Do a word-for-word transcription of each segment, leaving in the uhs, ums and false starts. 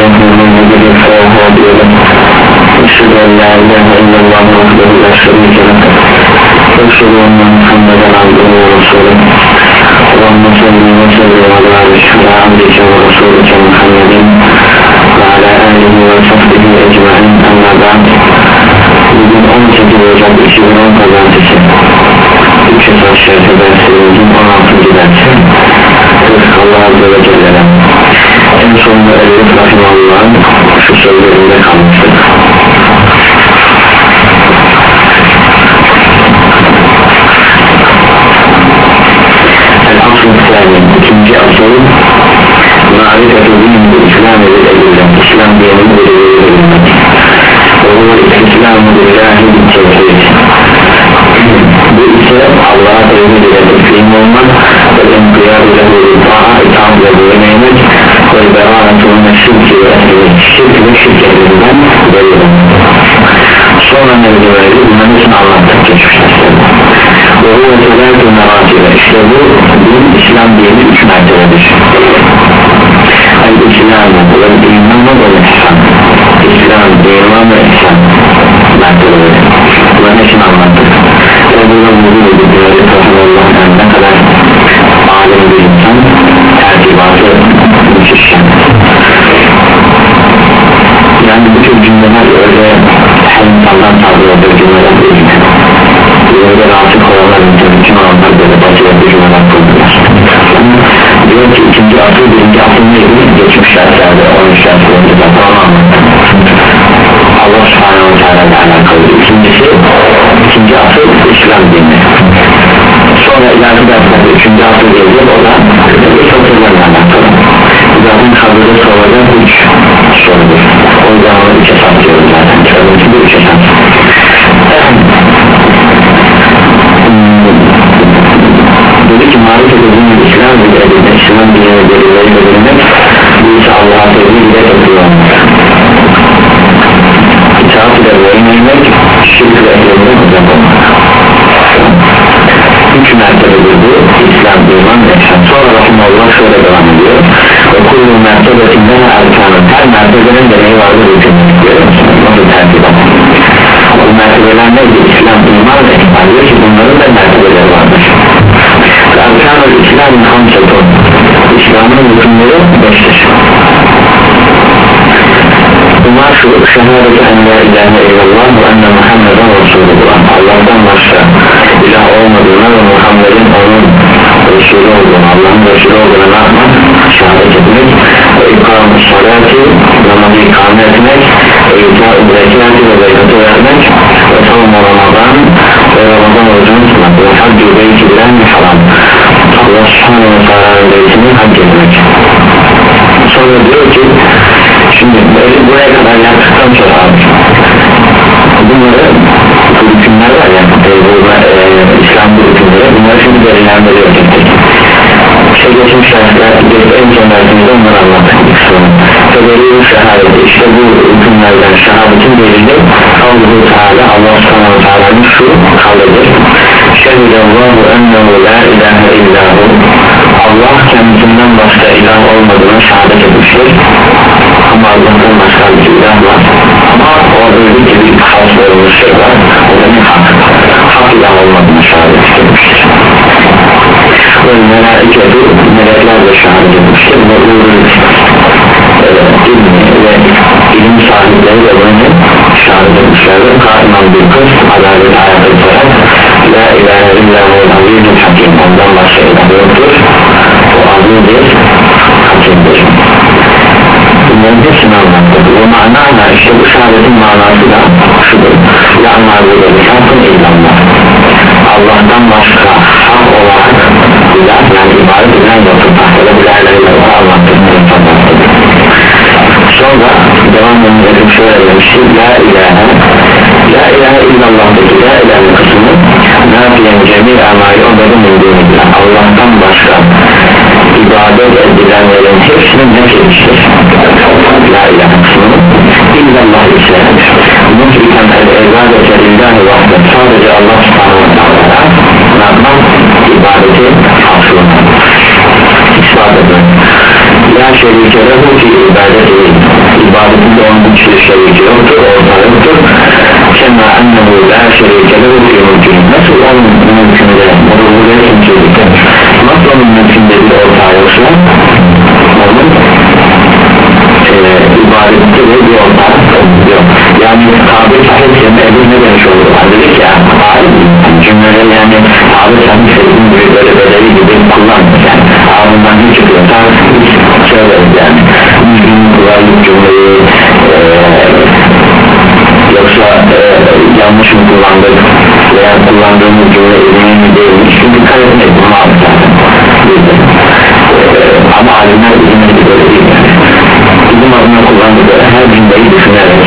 محمد فهو هادي له أشهد أن لا إله إلا الله وحده لا شريك له وأشهد أن محمدا عبده ورسوله اللهم صل وسلم وبارك على عبدك ورسولك محمد وعلى آله وصحبه أجمعين أما بعد. Bugün on sekiz Ocak iki bin on pazartesi üç yüz aşağıda derslerimizin on altıncı dersi. Allah Azze ve Celle'den en sonunda Elif Rahimahullah'ın şu sözlerinde kalmıştık. El-Asr-ı ikinci asıl marifet-i din-i İslam edildi. İslam dininin belirlenmek ve bu İslam-ı billahi tevhid. Bu ise Allah'a tevhid ile teslim olmak ve enqiyad ile ta'a itaat ile boyun eğmek ve beraatun-u şirk ve ehli şirk ve şirk ehlinden belirlenmek. Sonra mevzuları bunların için anlattık geçmişte. Ve bu veselatü meratibe, işte bu din İslam dini üç mertebedir. El-İslam'ı ve imanı ve ihsan. İslam, iman ve ihsan mertebeleri. Bunların için anlattık. Ve bunun bu bilgileri Allah'ın ne kadar alim bir insan tertibatı müthişken. Yani bu tür cümleler öyle her insandan tabi olduğu cümleler değil. Böyle rahatsız olanlar bütün olanlar böyle basit bir cümleler kurdular. Diyor ki ikinci asıl birinci asıl neydi? Geçmiş şartlarda on üç şart önce de tamam anlattım. Allah subhanahu wa ta'ala ile alakalı. İkincisi ikinci asıl İslam dini. Sonra ileride derslerde üçüncü asıl gelecek, o da satırlarla alakalı. Zaten kabirde sorulacak üç sorudur. O yüzden onu üç esas diyoruz zaten. Çoğunluğu da üç esas. Dedi ki marifet edilmek İslam bir edilmek, İslam dinine delilleri edilmek, bu ise Allah'a tevhid ile yapıyor. İtaat ile boyun eğmek, şirk ve ehlinden uzak olmak. Üç mertebedir bu, İslam, iman ve ihsan. Sonra Rahimullah şöyle devam ediyor. Ve kullu mertebetinden erkanın, her mertebenin de neyi vardır hükümlük diyor. Nasıl tertibat? Bu mertebeler neydi? İslam, iman ve ihsan diyor ki bunların da mertebeleri vardır. Erkan-ı İslam'ın hamsetun, İslam'ın hükümleri beştir. Bunlar şu: şehadeti en la ilahe illallah ve enne Muhammeden Resulullah, Allah'tan başka ilah olmadığına ve Muhammed'in onun Resulü olduğunu, Allah'ın Resulü olduğunu ne yapmak? Şehadet etmek. Ve ikram-ı salati, namazı ikame etmek, ve ita-ı zekati ve zekatı vermek, ve savun-u Ramazan ve Ramazan orucunu tutmak, ve hac-ı beyti bilen bir haram, Allah subhanahu wa ta'ala'nın beytini hac etmek. Sonra diyor ki şimdi buraya kadar yaptıktan sonra bunları bu hükümler var ya, e, bu, e, İslam bu hükümleri, bunları şimdi belirlendiriyor tek şey geçmiş şahitler en son dersimizde onları anlattık Fedeliği şehadeti, işte bu hükümlerden şehadetin delili Allahu Teala, Allah subhanahu teala'nın şu kavlidir: şehidallahu ennehu la ilahe illahu, Allah kendisinden başka ilah olmadığına şehadet etmiştir. Ama Allah'tan başka bir ilah var, ama orada bir gibi hasıl olmuş şey var, o da ne hak hak ilah olmadığına şehadet etmiştir. Ve melaiketu, melekler de şehadet etmiştir. Ve ulul ilmi ve ilim sahipleri de bunu şehadet etmişlerdir. Kâiman bir kız adalet ayakta tutarak la ilahe illâhu'l azîzül hakim, ondan başka ilah yoktur, o azîzdir, hakimdir. Bunların hepsini anlattık. O manayla işte bu şehadetin manası da şudur: la ma'bude bihakkın illallah, Allah'tan başka hak olarak ilah, yani ibadet edilen yoktur. Tahtada bir la ilahe illallah anlattık. Sonra devam edelim, şöyle demiştik: la ilahe la ilahe illallah'daki la ilahe kısmı nafiyen cemil amali onların indiğinde Allah'tan başka ibadet edilenlerin hepsinin ne etmiştir? La ilahe kısmını illallah ise mutlaka el-ibadet lillahi vahdet, sadece Allah subhanahu wa ta'ala ne yapmak? İbadeti hasrına ispat etmek. La şerike lehu ki ibadet değil, ibadetinde onun hiçbir şeriki yoktur, ortağı yoktur. Kema ennehu la şerikele ve mümkün. Nasıl onun mümkünde rububiyet mümkünlükte, nasıl onun mümkünde bir ortağı yoksa onun e, ibadette de bir ortağı yok. Yani tabir sahip yerine Ebu ne demiş olur? Dedik ya cümleleri yani tabir sahip sevdiğin gibi böyle bedeli gibi kullanmış yani ağzından hiç çıkıyorsa hiç söyleriz yani düzgün kullandık cümleyi e, yoksa e, yanlış mı kullandık veya kullandığımız cümle emin mi değilmiş çünkü dikkat etmek bunu aldı zaten e, ama alimler bizim gibi böyle değil yani bizim adına kullandıkları her cümleyi düşünerek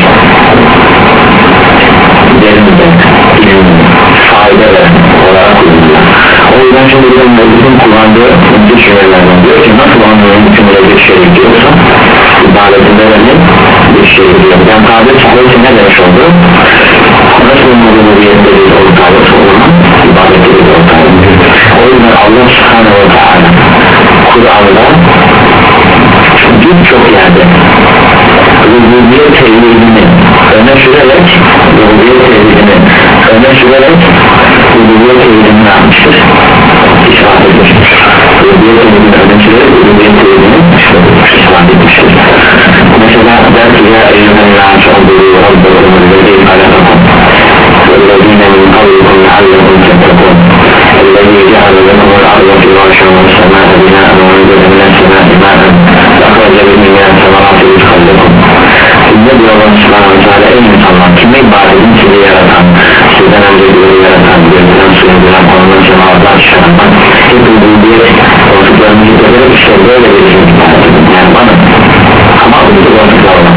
üzerinde ilimli fayda veren olarak kullanılıyor. O yüzden şimdi bizim kullandığı bu cümlelerden diyor ki nasıl onun hükümde bir şerik yoksa ibadetinde de bir şerik yok. Yani tabir sahibi ne demiş oldu? Nasıl rububiyette bir ortağı yoksa onun ibadette bir ortağı yok. O yüzden Allah subhanahu ve teala Kur'an'da birçok yerde rububiyet tevhidini öne sürerek rububiyet tevhidini öne sürerek rububiyet tevhidini ne yapmıştır? İspat etmiştir. Rububiyet tevhidini öne sürerek rububiyet tevhidini ispat etmiştir. Mesela der ki ya eyyühen nâs olduğu Rabbukum ellezî halakakum vellezîne min kavlikum leallekum tettekûn ellezî ceale lekumul arda firâşen ve semâe binâen ve enzele mine semâi mâen akhraca bihi mine semerâti rizqan lekum. Ne diyor Allah subhanahu wa ta'ala? Ey insanlar kime ibadet edin? Sizi yaratan, sizden önce göğü yaratan, gözden suyu bulan, ondan cemaatler çıkaran hep rububiyet vasıflarını yıkadık işte böyle bir şey ibadet edin yani bana ama bu vasıflar olan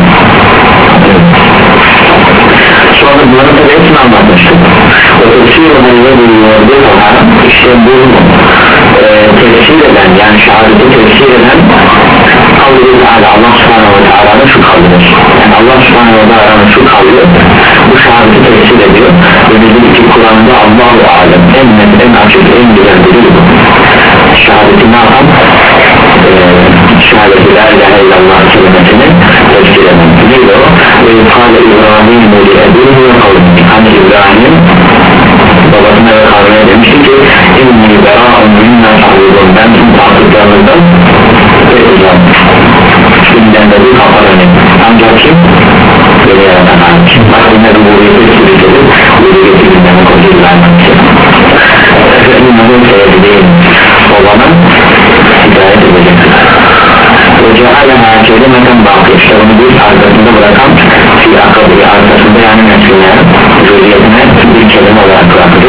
sonra bunların tabi hepsini anlatmıştık o tefsir olayı buluyordu işte bu e, tefsir eden yani şehadeti tefsir eden Allah subhanahu ve teala'nın şu kavlidir yani Allah subhanahu ve teala'nın şu kavli bu şehadeti tefsir ediyor ve bizim ki Kur'an'da Allah-u Alem en net en açık en güzel bilir bu şehadeti ne yapan e, şehadeti la ilahe illallah kelimesini tefsir eden neydi o ve yukarıda İbrahim'u li ebihi ve kavli hani İbrahim babasına ve kavmine demişti ki inni bera'un minna sahibun ben tüm taktıklarınızdan ve uzak şimdiden de bir kafa önemli ancak kim? Beni yaratan hariç bak yine rububiyeti sürücüdür rububiyeti gündeme koydu İbrahim'e efendim onun sebebi değil o bana hidayet edecektir ve cealeha kelimeten bakı işte onu bir arkasında bırakan fi akabı arkasında yani nesline zürriyetine bir kelime olarak bıraktı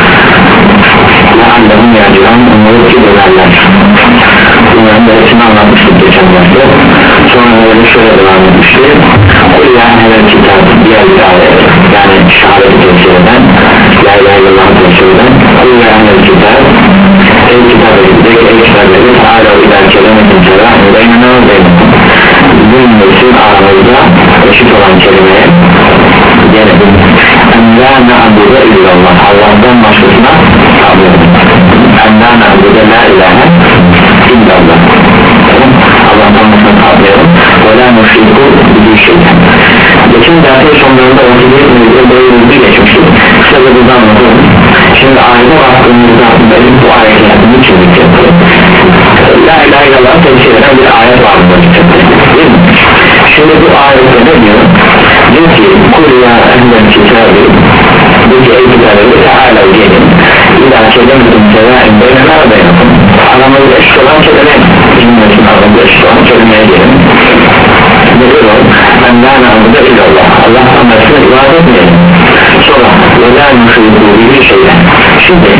leallehum yacıran umuru ki dönerler bunların da hepsini anlatmıştık geçen derste sonra böyle şöyle devam etmişti o yani evet kitap diğer bir ayet yani şehadeti tefsir eden la ilahe illallah tefsir eden o yani kitap ey kitap edildik ey kitap edildik hala iler kelimetin selam beynine ve beynine bizim nesil aramızda eşit olan kelimeye gelelim en la na'budu illallah Allah'tan başkasına tabi en la na'budu la ilahe illallah Allah'tan başkasına tabi'elim ve la nuşriku bir şeyden geçen dersin sonlarında vakiliyet müdür böyle hızlı geçmiştik kısaca burada anlatalım şimdi ayete baktığımızda bu ayetler niçin dikkattı la ilahe illallah tefsir eden bir ayet var mı değil mi şimdi bu ayette ne diyor diyor ki kul ya ehlel kitabı bu ki ey kitabı teala gelin ila kelimetin sevain beynena ve beynakum aramızda eşit olan kelime cümletin aramızda eşit olan kelimeye gelin nedir o ben la na'budu illallah Allah'tan başına ibadet etmeyelim sonra ve la nuşriku bir şeyden şimdi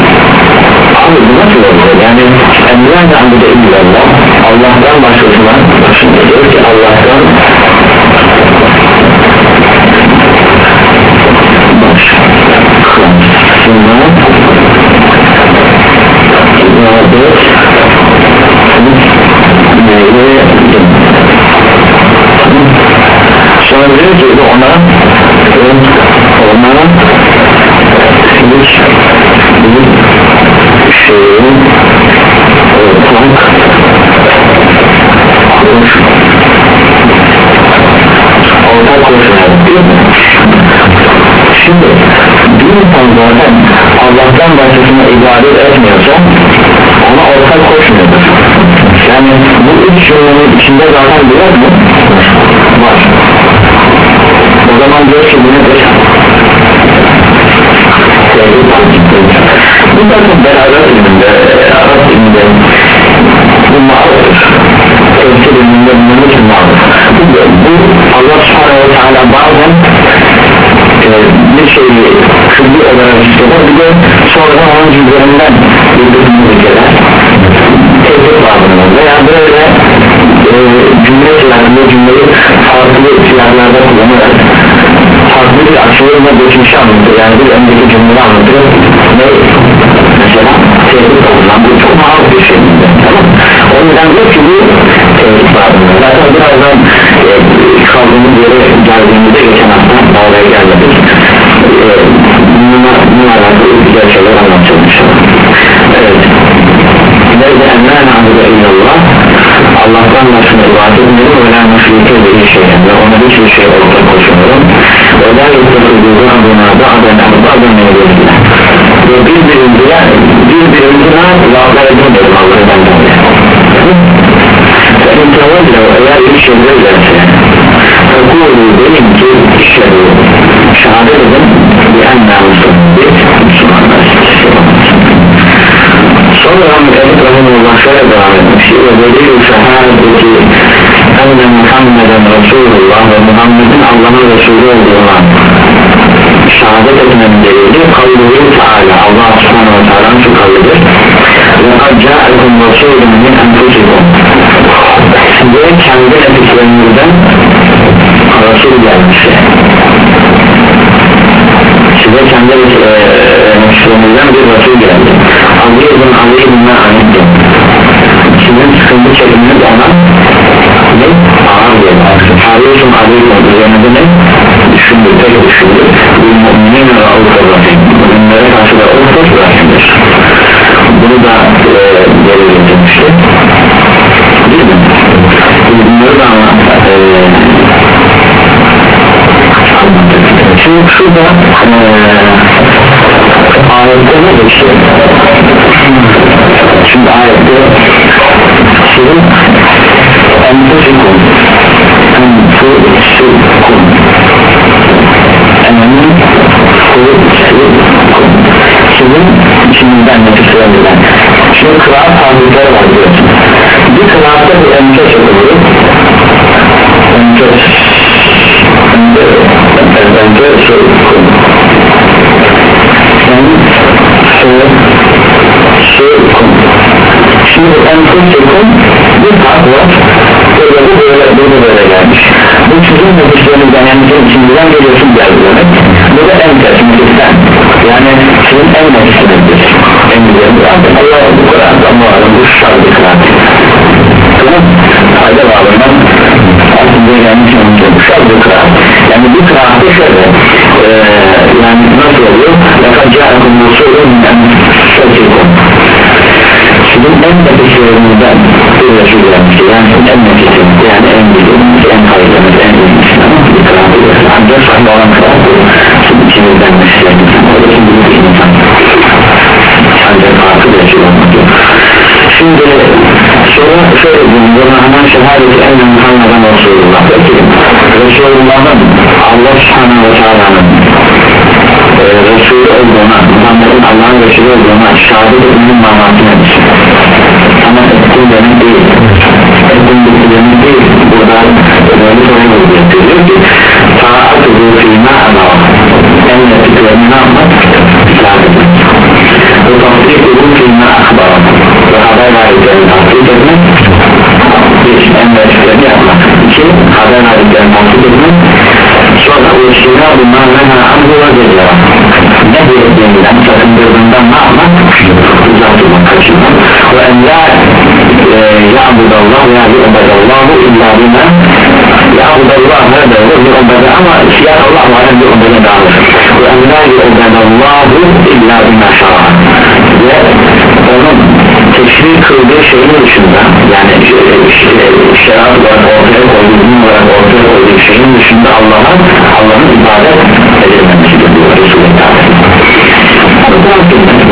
abi bu nasıl olur yani en la na'budu illallah Allah'tan başkasına şimdi diyor ki Allah'tan sonra diyor ki ona onlara hiç bir şeyin ortak Allah'tan başkasına ibadet etmiyorsa ona ortak koşmuyordur. Yani bu üç cümlenin içinde zaten bir yok mu? Var. O zaman diyor ki bu nedir? Bu takım beraber ilminde, Arap ilminde bu mağdur. Tevkir ilminde bunun için mağdur. Bu Allah subhanahu ve teala bazen e, bir şeyi külli olarak istiyorlar, bir de sonra onun cümlelerinden bildiğini ülkeler tevkir bağlamında veya böyle e, cümle silahında cümleyi farklı silahlarda kullanarak farklı bir açılımla geçmişi anlatır, yani bir önceki cümleyi anlatır ve mesela tevkir bağlamında bu çok mağdur bir şey, tamam. O yüzden diyor ki bu tevkir bağlamında zaten birazdan e, kaldığımız yere geldiğimizde geçen hafta oraya gelmedik e, bununla, bununla alakalı güzel şeyler anlatacağım inşallah. Evet, nerede emmâne abuda illallah, Allah'tan başına ibadet etmeyi ve la müşrike bir şey, ve ona hiçbir şey ortak koşmuyorum ve la yettekidû adına ba'den erbâden mevlidine ve birbirimize birbirimize laflar edilmedim Allah'tan dolayı. فَاِنْ تَوَلَّوْ eğer bir şey verirse فَقُولُوا deyin ki şehadet şehadet edin بِاَنَّا Müslümanlar. Sonra Müteahhit Rahimullah şöyle devam etmişti ve delil-i şehadeti enne Muhammeden Resulullah ve Muhammed'in Allah'ın Resulü olduğuna şehadet etmenin delili kavluhu Teala, Allah subhanahu ve teala'nın şu kavlidir ve قَدْ جَاءَكُمْ رَسُولٌ مِنْ أَنْفُسِكُمْ size kendi nefislerimizden Resul gelmişti, size kendi nefislerimizden bir Resul geldi. Azizun azizun ve anittim, sizin sıkıntı çekiminiz ona ne? Ağır geldi. Harisun azizun üzerinde ne? Düşündür, tek düşündür. Bir mu'minin ve Allah'ın müminlere karşı da Allah'ın rahimdir. Bunu da geri getirmişti, değil mi? Bunları da anlattık. Şimdi şurada ayette ne geçiyor? Şimdi ayette sizin enfusikum enfusikum enfusikum sizin içinizden nefislerimizden. Şimdi kıraat tarzları var diyorsun. Bir kıraatta bir enfes yapılır, enfes enfes sorukum sorukum şimdi enfusikum bir fark var, böyle bu böyle böyle böyle gelmiş. Bu sizin nefislerimizden, yani sizin içinizden geliyorsun geldi demek. Bu da enfes nefisten, yani sizin en nefisinizdir, en güzeldir. Artık Allah bu kıraat, Allah'ın bu şartı bir kıraat, tamam, fayda bağlamından aslında gelmiş olunca bu şartı bir kıraat. Yani bu kıraatta şöyle ee, yani nasıl oluyor? لَقَدْ جَاءَكُمْ رَسُولٌ مِنْ أَنْفُسِكُمْ sizin en nefislerimizden bir Resul gelmişti, yani sizin en nefisiniz, yani en bildiğiniz, en hayırlınız, en iyisiniz, bir kıraat ediyorsun. Ancak sahne olan kıraat ediyor, sizin içinizden nefislerimizden, o da şimdi bir insan, ancak farklı Resul olmak yok. Şimdi sonra şöyle diyeyim, buna hemen şehadeti enne Muhammeden Resulullah, peki Resulullah'ın Allah subhanahu ve teala'nın e, Resulü olduğuna, Muhammed'in Allah'ın Resulü olduğuna şehadet etmenin manası nedir? Ama ettiğim demek değil, ettiğim demek değil, burada böyle soruyu buluyor, diyor ki taat-ı fîmâ emâ en nettiklerini ne yapmak? İslam etmek ve tasdik-ı fîmâ akbâr ve haber verdiklerini tasdik etmek, bir en nettiklerini yapmak, iki haber verdiklerini tasdik etmek, sonra o işine bunlar menâ amru ve geliyor, ne diyeceğinden sakındırdığından ne yapmak? Uzak durmak, kaçırmak ve en la ya'budallah ya yu'badallahu illa bina ya'budallah hâdâ ve yu'badallah ama siyah Allah var en yu'badallah dağılır ve en la yu'badallahu illa bina şara'a ve onun teşri kıldığı şeyin dışında, yani şeriat olarak ortaya koyduğu, din olarak ortaya koyduğu şeyin dışında Allah'a, Allah'ın ibadet edilmemesidir diyor Resulü.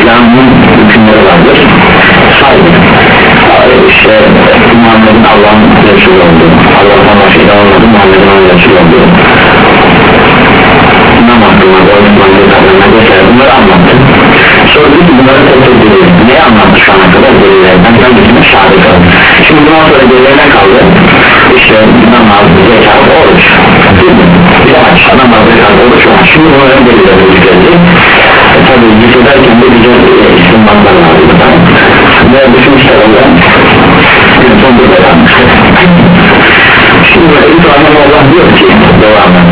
İslam'ın hükümleri vardır. Saydık işte Muhammed'in Allah'ın Resulü olduğu, Allah'tan başka ilah olmadı, Muhammed'in Allah'ın Resulü olduğu, namaz kılmak, oruç tutmak, kazanmak vesaire bunları anlattı. Sonra bir bunları tekrar edilir. Neyi anlattı şu ana kadar? Delillerden hangisine şahit kaldı. Şimdi bundan sonra delillerine kaldı. İşte namaz, zekat, oruç. Bir de aç, namaz, zekat, oruç var. Şimdi bunların delillerine yükledik. E, tabii yüklederken de güzel e, istinbatlar var burada. Ve bütün işlerinde son bir belanmıştır. Şimdi böyle bir tane Allah diyor ki devamlı.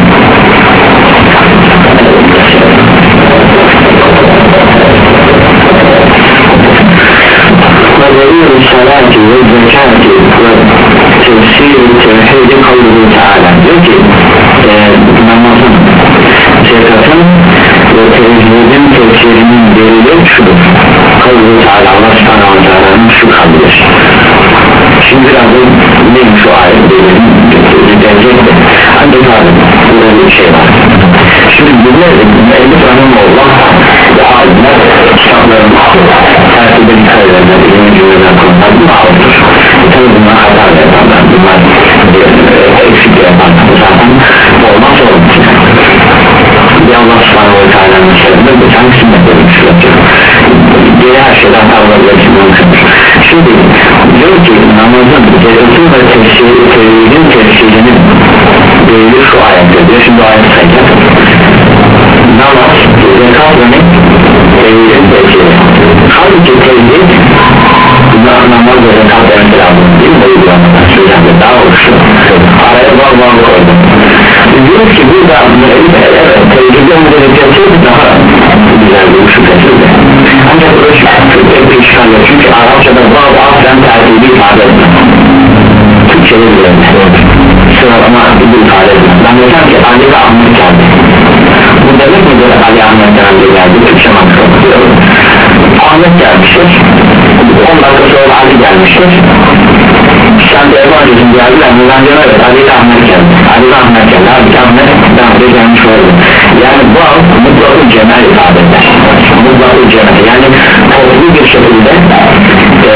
وَدَلِيلُ الصَّلَاةِ وَالزَّكَاةِ وَتَفْسِيرُ التَّوْحِيدِ قَوْلُهُ تَعَالَى diyor ki e, namazın, zekatın ve tevhidin tefsirinin delili şudur. قَوْلُهُ تَعَالَى Allah subhanahu wa ta'ala'nın şu kavlidir. Şimdi biraz da neymiş o ayet delilin denecektir. Ancak abi burada bir şey var. Şimdi bunları elli Rahimullah ve alimler kitapların tertibde dikkat ederler, ilmi cümleler konular bu ağırdır. Tabi bunlar hata yaparlar, bunlar eksik yaparlar, zaten olmaz olmaz. Bir Allah subhanahu ve teala'nın şerinde bir tane sünnet edilmiştir. Diğer her şeyden tavırlayacaksın mümkündür. Şimdi diyor ki namazın, zekatın ve tevhidin tefsirinin delili şu ayette diyor. Şimdi ayet sayacak. Namaz, zekat ve ne? Tevhidin tefsiri. Halbuki tevhid namaz ve zekat demek lazım değil mi? Uygulamadan sözlerinde daha oluştu. Araya var var koydum. Diyoruz ki burada evet tevhidin müddelikleri daha güzel bir şüphesiz de. Ancak burası bir işgal yok. Çünkü Arapçada bazı aslen tertibi ifade etmez. Türkçe'de bile sıralama bir ifade etmez. Ben desem ki Ali ve Ahmet geldi. Bu demek midir Ali Ahmet geldi? Türkçe mantıklı. Ahmet gelmiştir. on dakika sonra Ali gelmiştir. Sen de Ebu Ali'sin geldiler. Neden diyor evet Ali ile Ahmet geldi. Ali ile Ahmet geldi. Ali ile Ahmet daha önce gelmiş oldu. Yani bu an mutlaka cemel ifade eder. Mutlaka cemel. Yani toplu bir şekilde e,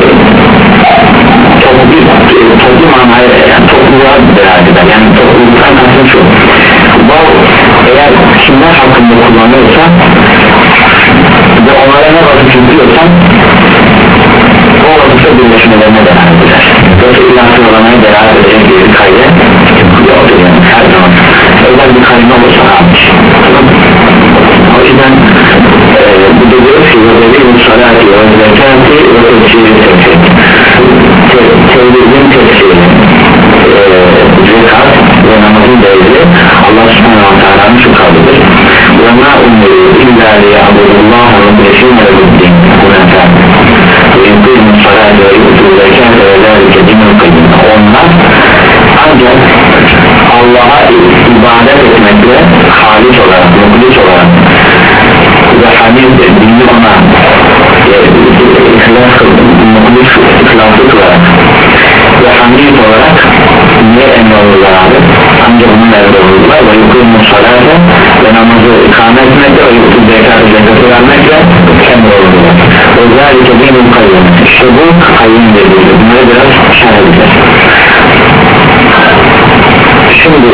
toplu, toplu manaya yani topluluğa beraber eder. Yani topluluktan kastım şu. Bu eğer kimler hakkında kullanıyorsa ve onlara ne vakit yüklüyorsan o vakitte birleşmelerine beraber eder. Yoksa ilah sıralamaya beraber edecek bir kaydı yoktur yani her zaman. Özel bir kaydı olursa almış. O yüzden e, bu da diyor ki وَدَلِيلُ الصَّلَاةِ وَالزَّكَاةِ وَتَفْسِيرِ التَّوْحِيدِ tevhidin tefsiri zekat ve namazın delili Allah subhanahu wa ta'ala'nın şu kavlidir. وَمَا اُمِّرُوا اِلَّا لِيَعْبُدُ اللّٰهَ وَمُخْلِصِينَ لَهُ الدِّينَ حُنَفَاءَ وَيُقِيمُوا الصَّلَاةَ وَيُؤْتُوا الزَّكَاةَ وَذَٰلِكَ دِينُ الْقَيِّمِ onlar ancak Allah'a ibadet etmekle halis olarak, mukhlis olarak ve hamiddir, dini ona ihlas kıldım, mukhlis ihlaslı kılarak ve hamid olarak niye emrolurlar abi? Ancak onun emrolurlar ve yukumun salate ve namazı ikame etmekle ve yukumun zekatı zekatı vermekle emrolurlar. Özellikle dinin kayyum. İşte bu kayyum dediğimiz. Bunları biraz şerh edeceğiz. Şimdi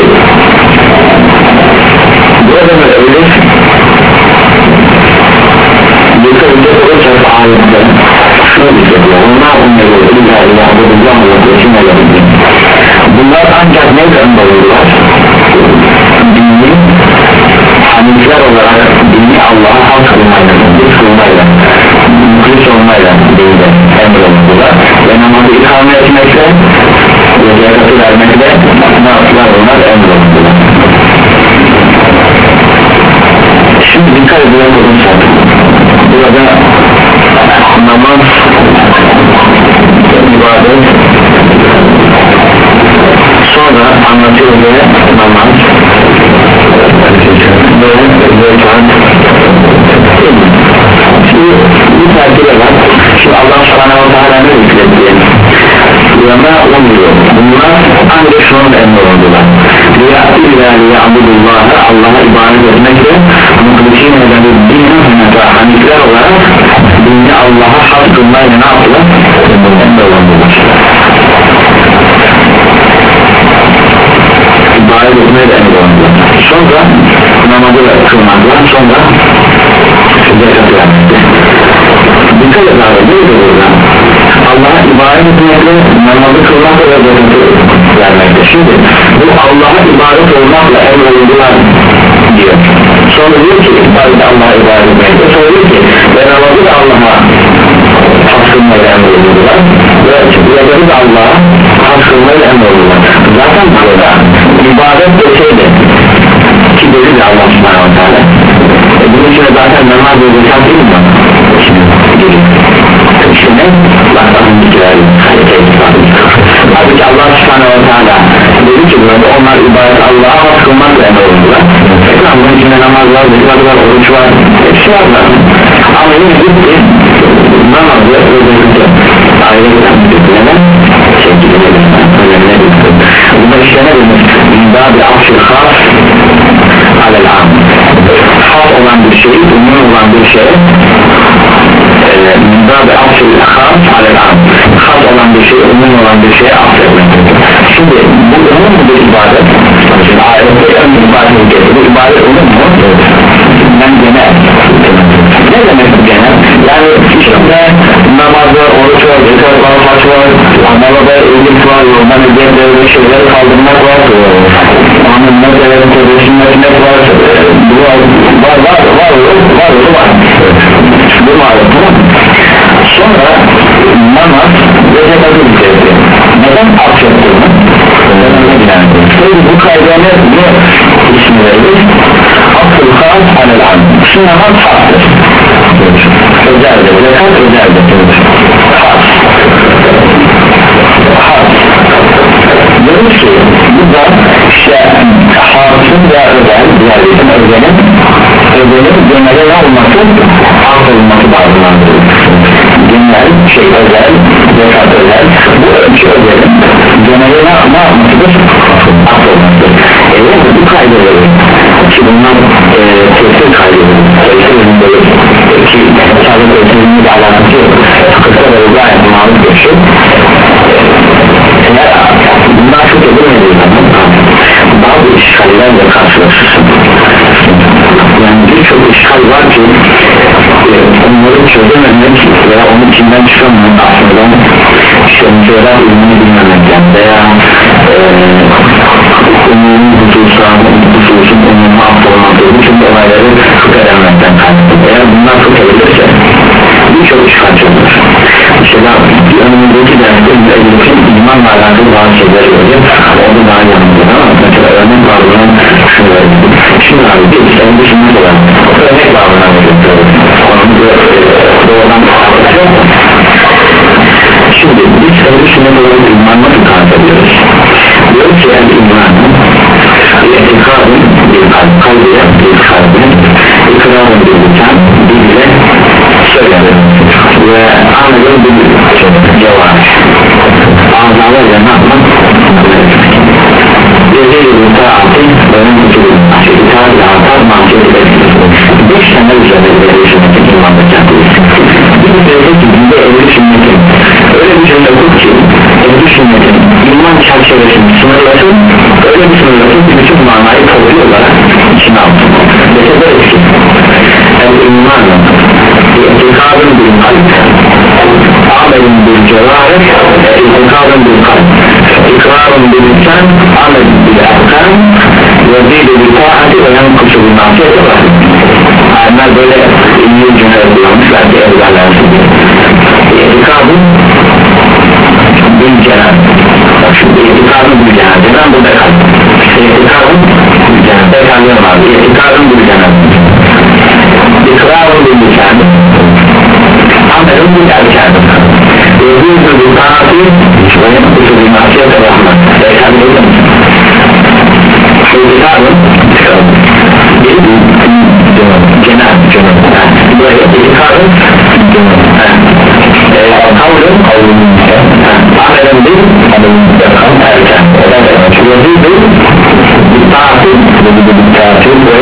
burada da öyle yukarıda olacak ayette şunu diyecekler. Onlar onları ilah ilah bulacağım bunlar ancak ne emrolurlar? Dini hanifler olarak dini Allah'a halk kılmayla kılmayla mukhlis olmayla dini emrolurlar ve namazı ikame etmekle ve zekatı vermekle ne yaptılar onlar emrolurlar. aynı hükümetle namazı kılmakla ve görüntü vermekte. Şimdi bu Allah'a ibadet olmakla emrolundular diyor. Sonra diyor ki ibadet Allah'a ibadet etmekte. Sonra diyor ki ve namazı da Allah'a hakkınmayla emrolundular ve ibadet de Allah'a hakkınmayla emrolundular. Zaten burada ibadet de şeydi ki dedi de Allah subhanahu wa ta'ala. E bunun için zaten namaz ve zekat değil mi? İşte ne? Allah'ın dikleri halbuki Allah subhanahu wa ta'ala dedi ki burada onlar ibadet Allah'a hak kılmakla emrolundular. Ekran bunun içinde namaz var, zekat var, oruç var, hepsi var da ama yine gitti namaz ve zekatı aile giden şekilde önemli gitti. Bunda işte ne demek? İmda bir akşir khas alel-am, has olan bir şey, umum olan bir şey İmda bir akşir khas alel-am, has olan bir şey, umum olan bir şeye affetmek. Şimdi bu umum mu bir ibadet? Şimdi ayette ön ibadet getir, bu ibadet umum mu? Ben genel. Ne demek bu genel? Yani içinde namaz var, oruç var, zekat var, haç var, amalada evlilik var, yoldan üzerinde şeyleri kaldırmak var, anın meselerin tebessüm etmek var, var, var, var, var, var, var, bu malum, tamam mı? Sonra namaz ve zekatı bitirdi. Neden affettirme? Şimdi bu kaydına ne ismi verilir? Akıl khas alel-am. Şu namaz haktır. Özeldir, zekat özeldir. Has. Has. Diyoruz ki bu da işte hasın ve özel, diğerlerin özelin özelin genelde ne olması? Has olması bazılandır. Genel, şey özel, zekat özel, bu ölçü özelin genelde ne yapmasıdır? Has olmasıdır. Evet, bu kaydeleri ki bunlar e, tefsir kaydeleri tefsir ürünleri ki sadece tefsirinle de alakası yok, kısa ve gayet malum bir şey. Eğer bunlar çok edilmediği zaman bazı işgallerle karşılaşırsın. Yani birçok işgal var ki e, onları çözememek veya onun içinden çıkamamak aslında işte mesela ürünü bilmemekten veya umumi hususan hususun umumi affolmadığı bütün olayları fıkh-edemekten kaynaklı. Eğer bunlar fıkh edilirse birçok işgal çözülür. Mesela önümüzdeki derste müellifin imanla alakalı bazı şeyler görüyor, onu daha yanılıyor ama mesela örnek bağımından şunu verelim. Şimdi abi bir sen düşünmek olan örnek bağımından veriyor, onun doğrudan bağımından. Şimdi biz sen düşünmek olan iman nasıl tarif ediyoruz? Diyoruz ki yani imanın etikadın bir kalp, kalbiye bir kalbin ikrarın bir lisan, dille söylenir ve anladığın bir cevap ağzalarla ne yapmak? Dediği bir taati benim kuturum itaat ve atar mahkûr edilmesi beş tane üzerinde bir sünnetin imanda kendisi bir üzerinde gidinde evli sünnetin öyle bir cümle kur ki evli sünnetin iman çerçevesini sınırlasın öyle bir sınırlasın ki bütün manayı toplu olarak içine alsın mesela böyle ki el imanın itikadın bir kalp amelin bir cevaret itikadın bir kalp ikrarın bir lisan amelin bir erkan ve zîd-i bir taati ve yankusu bir nasiyeti var. Onlar böyle iyi cümle kullanmışlar ki evlerlersin itikadın bir cenab bak şimdi itikadın bir cenab cenab burada kalp itikadın bir cenab bekanlıyorum abi itikadın bir cenab ikrarın bir lisan amelin bir erkan ve zîd-i bir taati ve yankusu bir nasiyeti var. Bekanlıyorum itikadın bir cenab cenab buraya itikadın kavlın kavlın amelin bir amelin erkan erken ve zîd-i bir taati ve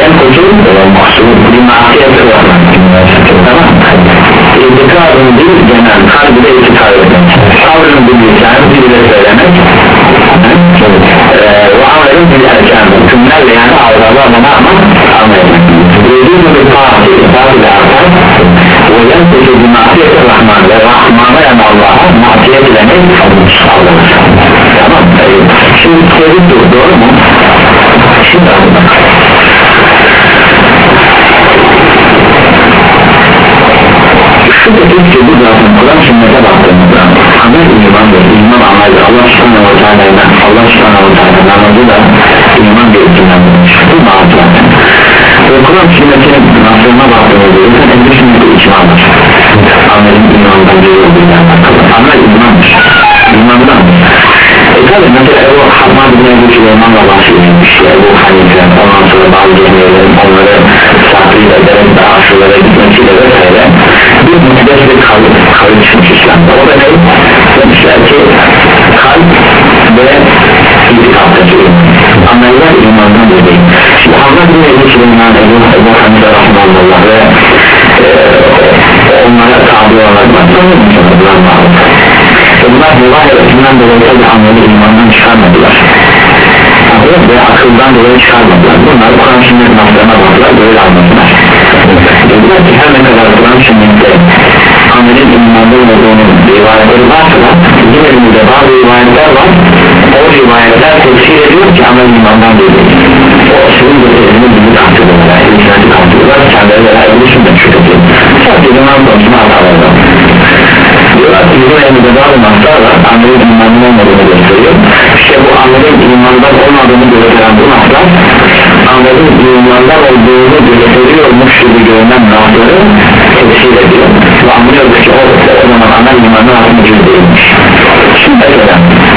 ki bu zaten Kur'an sünnete baktığımızda amel imandır, iman ameldir. Allah subhanahu wa ta'ala Allah subhanahu wa ta'ala namazı da iman gerektiğindendir. Bu namaz zaten ve Kur'an sünnetinin nasılına baktığımızda zaten en düşündüğü icmadır. Amelin imandan biri olduğundan alakalı. Amel imandır, imandandır. E tabi mesela Ebu Hamad bin Ebu Süleyman'la bahsedilmiş ya Ebu Hanife ondan sonra bazı cemiyelerin onları saklayıp ederek daha aşırılara gitmesiyle vesaire bir mukaddes bir kalp kalp çıkmış İslam'da. O da ne? Demişler ki kalp ve itikattaki ameller imandan değil. Şimdi Hamad bin Ebu Süleyman Ebu, Ebu Hanife rahmanullah ve e, onlara tabi olarak bakmıyor musunuz? Bunlar rivayet ettiğinden dolayı tabi ameli imandan çıkarmadılar ve akıldan dolayı çıkarmadılar. Bunlar Kur'an sünnet naslarına baktılar, böyle anladılar. Dediler ki her ne kadar Kur'an sünnette amelin imandan olduğunun rivayetleri varsa da yine de bazı rivayetler var, o rivayetler tefsir ediyor ki amel imandan değil. O sizin getirdiğini bilgi taktırıyorlar, ilgilenci taktırıyorlar, kendileri de ayrılı sünnet şüphetiyor. Sadece iman konusuna hatalarlar. Diyorlar ki bizim elimizde bazı naslar var, amelin imandan olmadığını gösteriyor. İşte bu amelin imandan olmadığını gösteren bu naslar amelin imandan olduğunu gösteriyormuş gibi görünen nasları tefsir ediyor ve anlıyoruz ki o, o zaman amel imandan aslında değilmiş. Şimdi mesela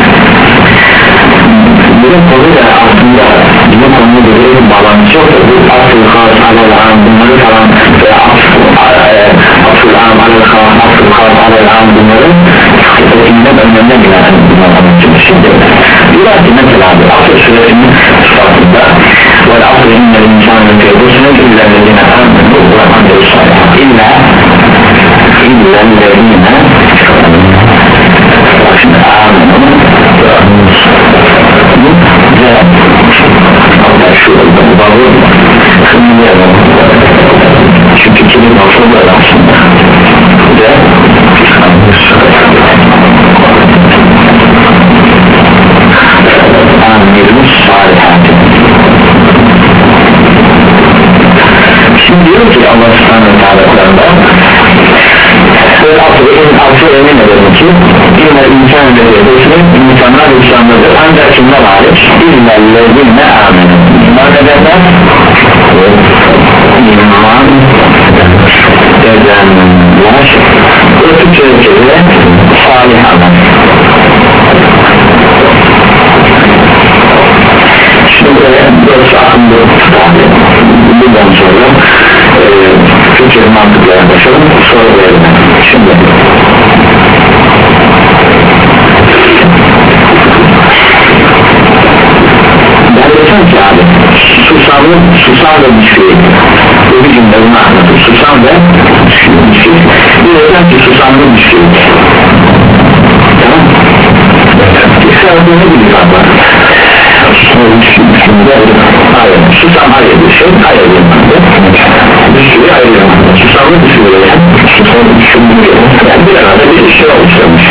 bunun konuyla aslında bizim konuyla bir bağlantısı yok. Bu asıl khas alel-am bunları falan veya asıl am alel-khas asıl khas alel-am bunları ötümden önlerine gelen bunları şimdi diyorlar ki mesela asıl süresinin sıfatında ve asıl inler insanın kıyabısının illerlerine amenu ve amelu salih illa illerlerine şimdi amenu ve amelu ve Allah şu babı kımlayalım çünkü kimin nasıllar aslında ve amirus salihatı şimdi diyor ki Allah subhanahu wa ta'ala ve asıl emin edelim ki İlla insan ve yedesinin insanlar İslam'dadır ancak kimler hariç illellezine amene iman edenler iman edenler ve Türkçe'de salih amel. Şimdi dört aklımda bundan sonra e, Türkçe mantıkla yaklaşalım sonra verelim. Şimdi ben desem ki abi susamlı susam ve müşkil bu bir cümle bunu anlatır susam ve müşkil bir desem ki susamlı müşkil tamam İslam'da ne gibi var? Hayır, susam hayır bir şey, hayır bir madde müşkili hayır bir madde susamlı müşkili yani susamlı müşkili yani bir arada bir şey oluşturmuş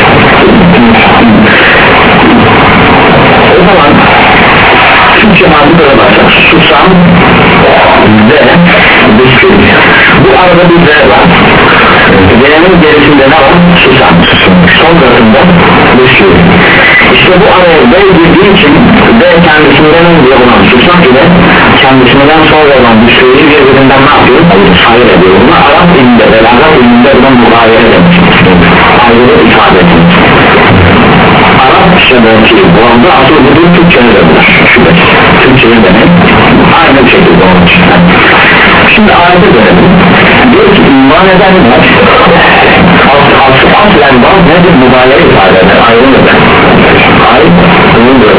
o zaman Türkçe maddelere başlar susam ve müşkil bu arada bir Z var Z'nin gerisinde ne var? Susam son katında müşkil İşte bu araya B girdiği için B kendisinden önce olan susam ile kendisinden sonra olan müşkili birbirinden ne yapıyor? Hayır ediyor buna Arap dilinde ve Arap dilinde buna mugayere demiş ayrı ifade ediyor Arapçadaki bu anda asıl budur Türkçe'ye dönür şüphesiz Türkçe'ye demek aynı bir şekilde onun için şimdi ayete dönelim diyor ki iman edenler asıl aslen bazı nedir mübarek ifade eder ayrılıdır ayrılıdır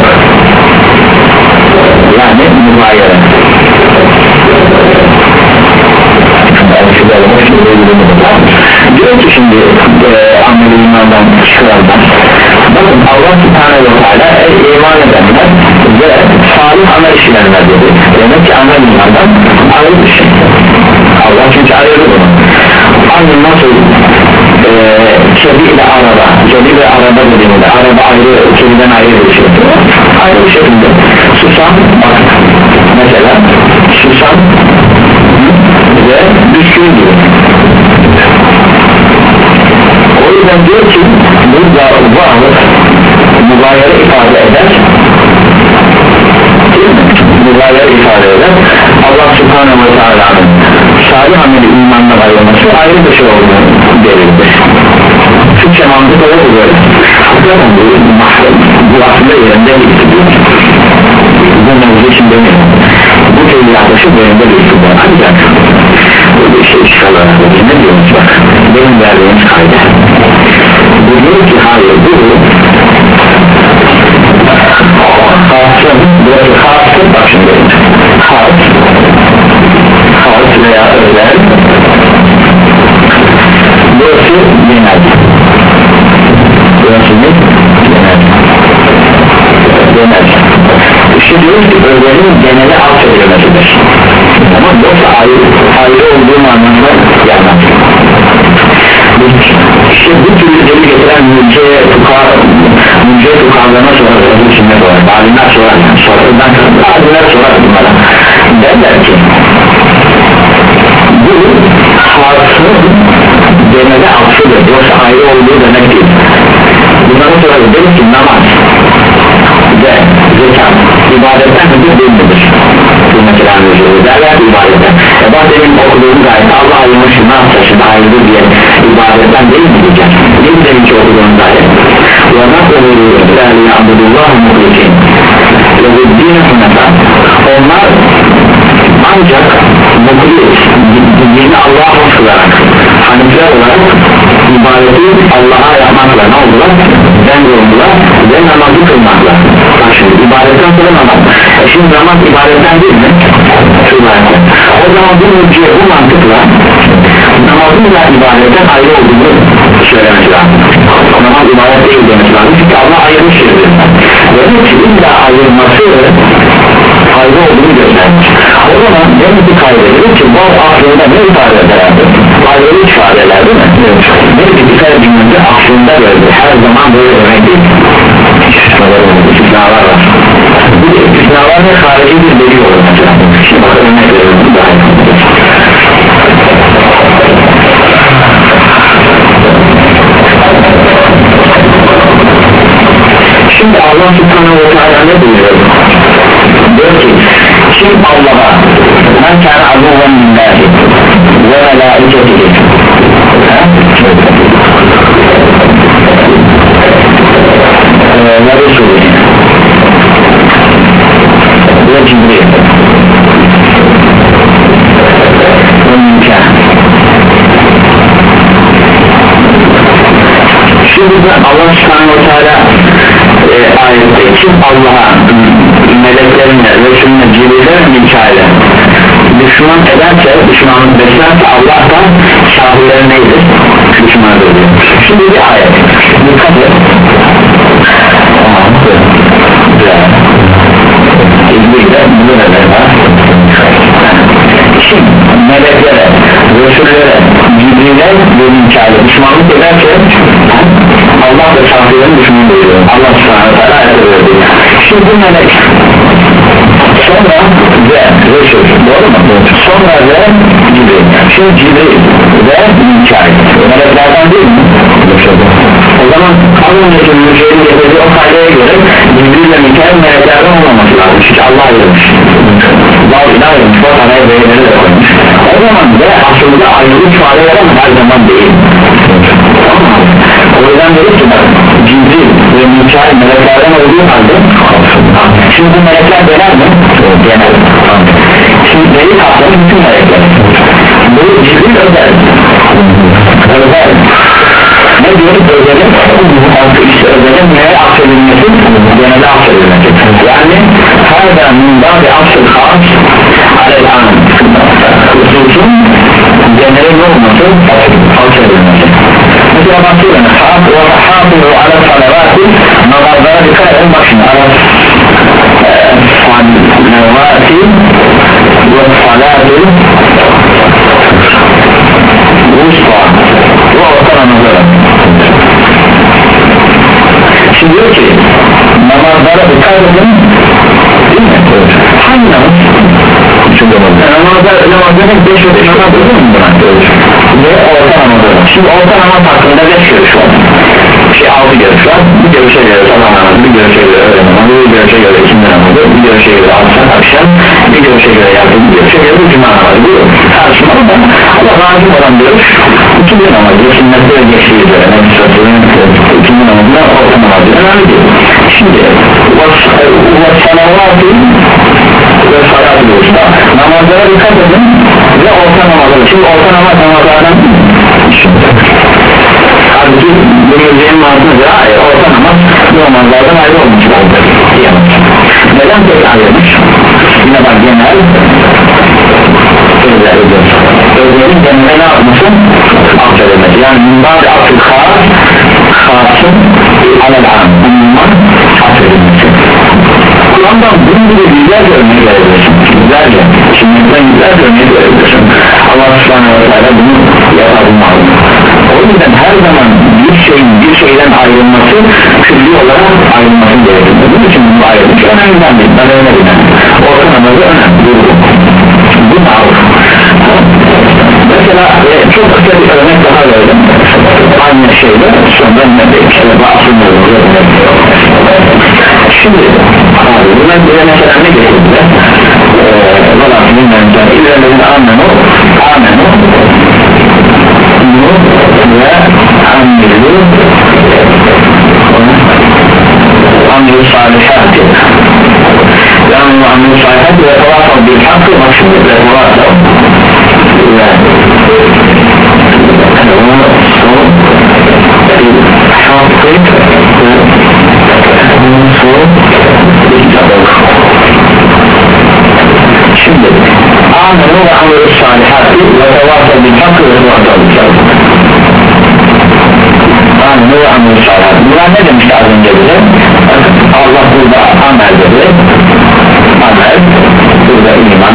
yani mübarek diyor ki şimdi e, amel imandan çıkaranlar bakın Allah subhanahu wa ta'ala iman edenler ve salih amel işleyenler dedi demek ki amel imandan ayrı bir şey Allah çünkü ayrı bunu aynı nasıl e, kedi ile araba kedi ve araba dediğinde araba ayrı kediden ayrı bir şey ayrı bir şekilde susam bak mesela susam ve bisküvi gibi vav mübayere ifade eder, mübayere ifade eder. Allah Subhanahu ve Teala'nın salih ameli imanla ayrılması ayrı bir şey olduğunu belirtir. Türkçe mantık öyle böyle. Hakikaten bu, bu aslında yerinde bir bu mevzu için demiyorum. Bu tevhid yaklaşık yerinde bir var. Ancak böyle şey çıkarlar. Ne diyoruz bak? Benim verdiğimiz kayda. Bu diyor ki hayır bu khasın, burası khasın, bak şimdi khas khas veya özel, burası genel, burası ne? Genel genel işte diyoruz ki özelin genele affedilmesidir ama yoksa ayrı, ayrı olduğu anlamda gelmez. İşte bu türlü deli getiren mülkeye tukar mülkeye tukarlarına sorar içinde sorar alimler sorar sorardan alimler sorar bunlara derler ki bu hasın genele affıdır yoksa ayrı olduğu demek değil. Bunları sorarız demek ki namaz ve zekat ibadetten hızlı değil midir? Bu mesela anlayışıyoruz derler ibadetten e bak demin okuduğum gayet Allah ayırmış ne yapacak ayrı diye ibadetten değil mi diyeceğim? Ne demin ki okuduğum gayet ve nasıl oluyor yani Abdullah muhlisin ve dini hunefa onlar ancak muhlis dini Allah'a hoşlarak hanifler olarak ibadeti Allah'a yapmakla ne oldular? Ben oldular ve namazı kılmakla. Bak şimdi ibadetten sonra namaz. E şimdi namaz ibadetten değil mi? İbadetten. O zaman bu mülkiye bu mantıkla namazınla ibadetten ayrı olduğunu söylemesi lazım. Namaz ibadet değil demesi lazım. Çünkü Allah ayrılmış şeylerden. Ve bu ki illa ayrılması ayrı olduğunu göstermiş. O zaman demek ki kaydedilir ki bu aslında ne ifade eder? Ayrılık ifade eder değil mi? Demek ki bir cümlede aslında böyle her zaman böyle demek değil. İstisnalar var. Bu istisnalar ve harici bir delil olur mesela. Şimdi bakın örnek verelim daha iyi. Şimdi Allah Subhanahu ve Teala ne buyuruyor? Diyor ki kim Allah'a men kâne aduven lillahi ve melâiketihi ve Resulü ve Cibril ve Mükâ. Şimdi Allah Subhanahu ve Teala e, ayette kim Allah'a meleklerine, Resulüne, Cibril'e, Mikail'e düşman ederse, düşmanlık beslerse Allah da şahırları neydir? Düşmanlık ediyor. Şimdi bir ayet dikkat et. İzmir'de bunu neler var? Kim meleklere, Resulüne, Cibril'e ve Mikail'e düşmanlık ederse Allah da şahırların düşmanlık ediyor. Allah subhanahu wa ta'ala ayette. Şimdi bu melek sonra ve Resul doğru mu? Sonra ve Cibril. Şimdi Cibril ve Mikail meleklerden değil mi? O zaman Allah'ın mülkiyenin getirdiği o kaydaya göre Cibril ve Mikail meleklerden olmaması lazım. Çünkü Allah ayırmış. Allah ilah ayırmış. O taneye beyinleri de koymuş. O zaman ve aslında ayrılık ifade eden her zaman değil. O yüzden dedik ki bak Cibril ve Mikail meleklerden olduğu halde şimdi bu melekler genel mi? Genel. Şimdi deli kapsamı bütün melekler. Bu Cibril özel. Özel. Ne diyoruz özelin? İşte özelin neye affedilmesi? Genelde affedilmesi. Yani her zaman daha bir affed khas alel an. Hususun geneli ne olması? Affedilmesi. Mesela bakıyorum hafızu ala salavati namazlara dikkat edin bak şimdi ala salavati ve salati usta ve orta namazlara şimdi diyor ki namazlara dikkat edin değil mi? Hangi namaz? Üçüncü namaz namazlar namazların beş ve beş namaz değil mi buna? Ve orta namazlara şimdi orta namaz hakkında beş görüş var şey altı görüş var. Bir görüşe göre sabah namazı, bir görüşe göre öğle namazı, bir görüşe göre ikindi namazı, bir görüşe göre akşam akşam, bir görüşe göre yardım, bir görüşe göre cuma namazı. Bu tartışmalı da ama razım olan görüş ikindi namazı, sünnette ve geçtiği üzere Nebi Sasır'ın ikindi namazına orta namazı önemli değil. Şimdi ve salavatı ve salatı usta namazlara dikkat edin ve orta namazı. Şimdi orta namaz namazlardan halbuki bu müziğin mantığıdır. Orta namaz bu namazlardan ayrı olmuş lazım. Neden tek ayrılmış? Yine bak genel sözler ediyor. Sözlerin genel ne yapmasın? Affedilmesi. Yani mümbâd-ı akıl khas khasın alel-am umman affedilmesi. Kur'an'dan bunun gibi yüzlerce örneği verebilirsin. Yüzlerce. Şimdiden yüzlerce örneği verebilirsin. Allah subhanahu wa ta'ala bunu yapabilmeli. O yüzden her zaman bir şeyin bir şeyden ayrılması külli olarak ayrılması gerekir. Bunun için bu ayrılmış önemlinden değil. Ben öyle bilmem. Orta namazı önemli. Bu mağruf. Mesela e, çok kısa bir örnek daha verdim. Aynı şeyde sonra ne bekliyor? Bahsediyorum. Şimdi abi bunlar bize mesela ne getirdiler? Valla bilmem ben ilerlerin amenu amenu nu ve amilu amilu salihati yani amilu salihati ve tevafal bil hakkı maksimum ve tevafal ve şimdi amenu ve amilu salihati ve tevafal bil hakkı ve tevafal bil hakkı amenu ve amilu salihati bunlar ne demişti az önce bize? Allah burada amel dedi, amel burada iman,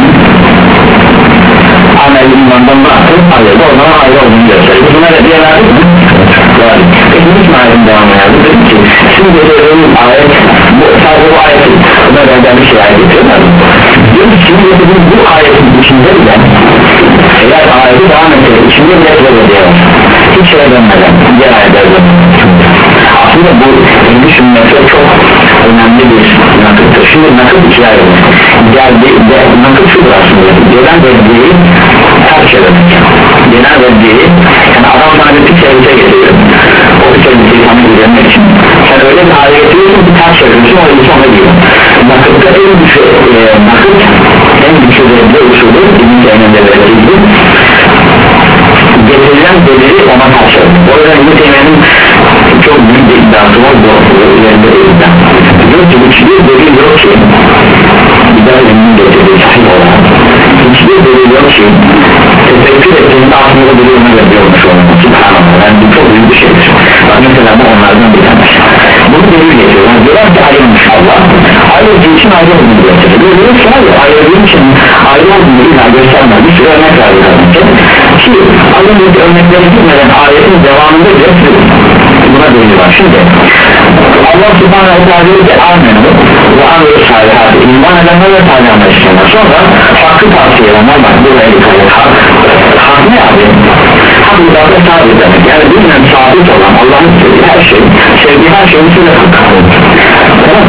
amel imandan baktı, ayrıldı ondan ayrı olduğunu gösterir. Buna da diye verdik mi? Verdik. Peki hiç ayetin devamı yazdı dedi ki şimdi dediğimiz ayet bu, sadece bu ayetin buna benzer bir şey ayet getiriyorlar. Diyor ki şimdi dediğimiz bu ayetin içinde bile eğer ayeti devam etseydi içinde bile böyle diyor. Hiç şeye dönmeden diğer ayetlerden aslında bu düşünmesi çok önemli bir nakıttır. Şimdi nakıt ikiye ayrılır. Geldi, nakıt şudur aslında. Gelen reddiyi terk edemek. Gelen reddiyi yani adam sana bir pis elbise getiriyor. O pis elbiseyi sana gidermek için sen öyle bir hale getiriyorsun ki terk ediyorsun o elbise ona giyiyor. Nakıtta en güçlü e, nakıt en güçlü reddi usulü İbn-i Teymiye'de verildiği gibi getirilen delili ona terk ediyor. O yüzden İbn-i Teymiye'nin çok büyük bir iddiası var bu üzerinde de iddia. Diyor ki hiçbir delil yok ki iddia ilminin getirdiği sahih olarak hiçbir delil yok ki tefekkür ettiğinde aslında delilini veriyormuş olmak. Subhanallah yani bu çok büyük bir şeydir. Bak mesela bu onlardan bir tanesi. Bunu delil getiriyor. Yani diyorlar ki ayrılmış Allah ayrıldığı için ayrı olduğunu gösterir. Diyor ki hayır ayrıldığı için ayrı olduğunu illa göstermez. Bir sürü örnek verdi ki az önceki örnekleri gitmeden ayetin devamında bile buna delil var. Şimdi Allah subhanahu wa ta'ala diyor ki amenu ve amilu salihati iman edenler ve salih amel işleyenler. Sonra hakkı tavsiye edenler bak buraya dikkat et. Hak, hak ne abi? Hak uzakta sabit demek. Yani bilmem sabit olan Allah'ın sevdiği her şey, sevdiği her şeyin içinde hak. Tamam.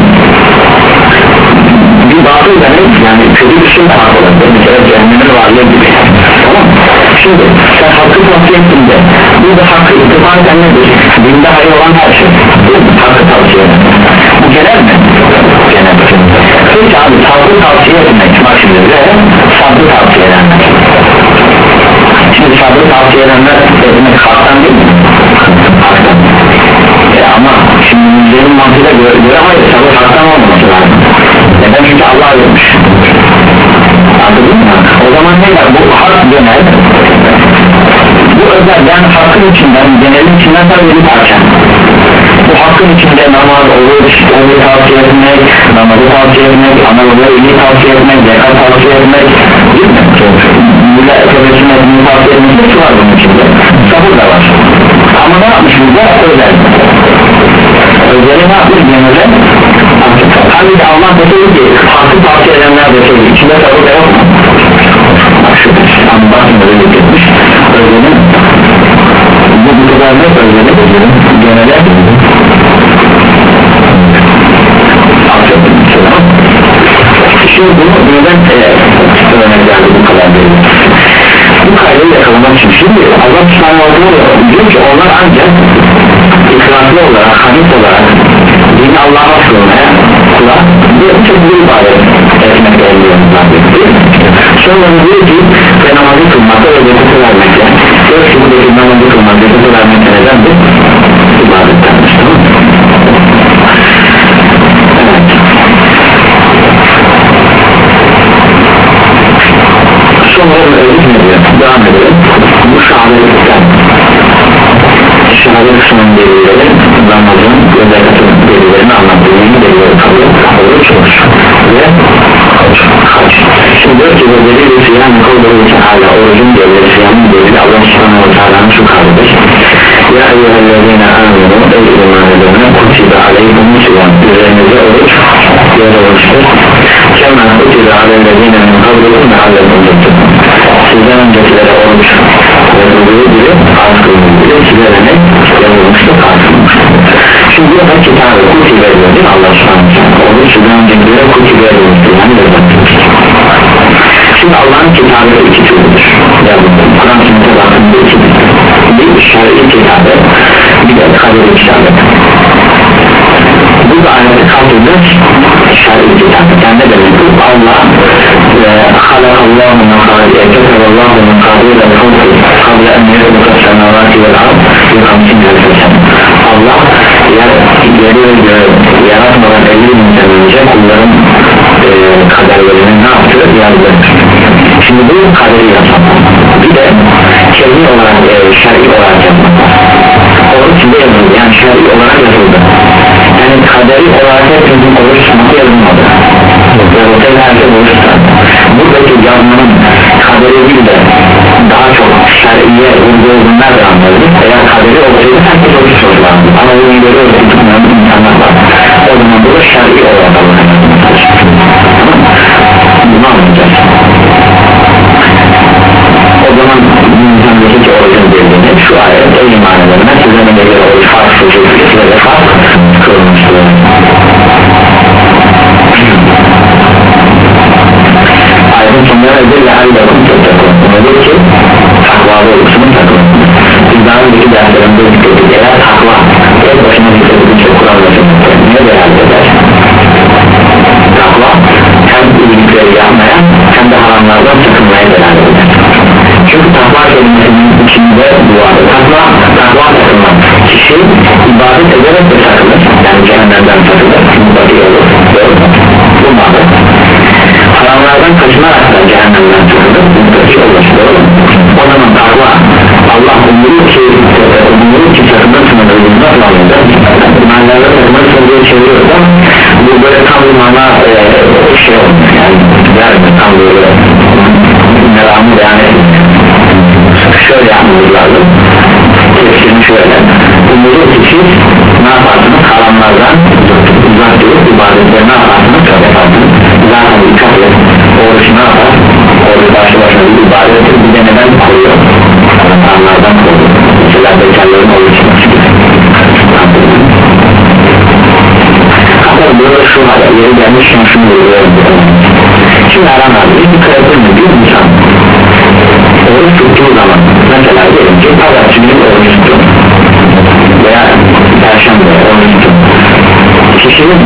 Bir batıl demek yani kötü bir şey hak olabilir. Bir kere cehennemin varlığı gibi. Tamam. Şimdi sen hakkı tavsiye ettiğinde burada hakkı ittifak eden nedir? Dinde hayır olan her şey hakkı tavsiye eden bu genel mi? Genel. Peki abi sabrı tavsiye etmek bak şimdi ve sabrı tavsiye edenler şimdi sabrı tavsiye edenler etmek haktan değil mi? Haktan e ama şimdi müzlerin mantığıyla göre, göre hayır sabır haktan olmaması lazım neden çünkü Allah vermiş anladın mı? O zaman ne var bu hak genel bu özel yani hakkın içinden genelin içinden tabii bir parça bu hakkın içinde namaz olur onu tavsiye etmek namazı tavsiye etmek anadolu'ya iyi tavsiye etmek zekat tavsiye etmek değil mi? Müla tevessüm etmeyi tavsiye etmek hepsi var bunun içinde sabır da var ama ne yapmış burada özel özeli ne yapmış genelde hani de Allah deseydi ki hakkı tavsiye edenler deseydi içinde sabır da yok mu? Bak şu an bakın öyle getirmiş özelin bu bu kadar ne özelin genelde Şimdi bunu neden e, örnek verdi bu kadar değil? Bu kaydeyi yakalamak için şimdi Allah subhanahu wa ta'ala diyor ki onlar ancak ikramlı olarak, hanif olarak dini Allah'a sığınmaya kulak bir şekilde ibadet etmekle oluyorlar. Sonra diyor ki ve namazı kılmakta ve zekatı vermekle dört şekildeki namazı kılmak, zekatı vermekle nedendir? İbadettendir. Evet. Sonra öyle ne diyor? Devam edelim. Bu şahadetten şehadet kısmının delilleri namazın ve zekatın delillerini anlattığı yeni delilleri kalıyor kalıyor çalışır ve hac. Şimdi diyor ki bu delil siyam kavlu teala orucun delili siyamın delili Allah subhanahu wa ta'ala'nın şu kavlidir. Ya eyyühellezine aminu ey iman edene kutibe aleykum siyam üzerinize oruç yazılmıştır. Kemal kutibe aleyhine min kavlikum ve aleykum tutun. Sizden öncekilere oruç yazıldığı gibi arz kılındığı sizlere ne yazılmıştır, arz kılınmıştır. Şimdi bu da kitabı kutibe edilir Allah subhanahu wa ta'ala oruç sizden öncekilere kutibe edilmiştir yani yazılmıştır. Şimdi Allah'ın kitabı iki türlüdür. Kur'an sünnete bakımda ikidir. Bir şer'i kitabı, bir de kaderi kitabı. Bu da ayeti kalktığında şer'i kitabı. Yani ne demek bu? Allah halakallahu mekâdiye ketevallahu mekâdiye ve kavli kavle en yedbuka semavati vel ard bir hamsin elfesen. Allah yeri ve göğü yaratmadan elli binten önce kulların e, kaderlerini ne yaptı? Yazdı. Şimdi bu kaderi yapmak. Bir de kelli olarak, e, şer'i olarak yapmak. Onun içinde yazıldı. Yani şer'i olarak yazıldı. Yani kaderi olarak hepimizin oruç tutması yazılmadı. Ve ortaya herkes oruç tutar. Buradaki yazmanın kaderi değil de daha çok şer'iye vurduğunu nerede anlarız? Eğer kaderi olsaydı herkes oruç tutardı. Ama bu gibi oruç tutmayan insanlar var. O zaman burada şer'i olarak alınır. Bunu anlayacağız. O zaman insandaki ki orucun bildiğini şu ayet ey iman edenler size ne göre oruç fark suçu ve fark kılınmıştır. Ayetin sonuna ödülle hallekum tuttakun. Nedir ki takvalı olursunun takılın. Biz daha önceki derslerimde dikkat eğer takva tek başına dikkat Kur'an ve sünnette ne değerli eder? Takva hem iyilikleri yapmaya hem de haramlardan sakınmaya değerli eder. Çünkü takva kelimesinin içinde bu arada takva, takva sakınmak kişi ibadet ederek de sakınır yani cehennemden sakınır mutlaka olur bu madde haramlardan kaçınarak da cehennemden sakınır mutlaka olur o zaman takva Allah umuru ki umuru ki sakınırsın ödülünü nasıl alınca manlarda sakınırsın diye çeviriyoruz ama bu böyle tam bir mana e, şey olmuyor yani yani tam böyle meramı beyan edilmiyor şöyle yapmamız lazım tefsirini şöyle umuru ki siz ne yaparsınız haramlardan uzak durup ibadetleri ne yaparsınız çok yaparsınız zaten dikkat et oruç ne yapar oruç başlı başına bir ibadettir bir de neden koruyor haramlardan koruyor mesela bekarların oruçması gibi hatta burada şu hale yeri gelmişken şunu görüyorum şimdi haramlar bir kırıklı bir insan oruç tuttuğu zaman mesela diyelim ki pazartesi günü oruç tuttu veya perşembe oruç tuttu kişinin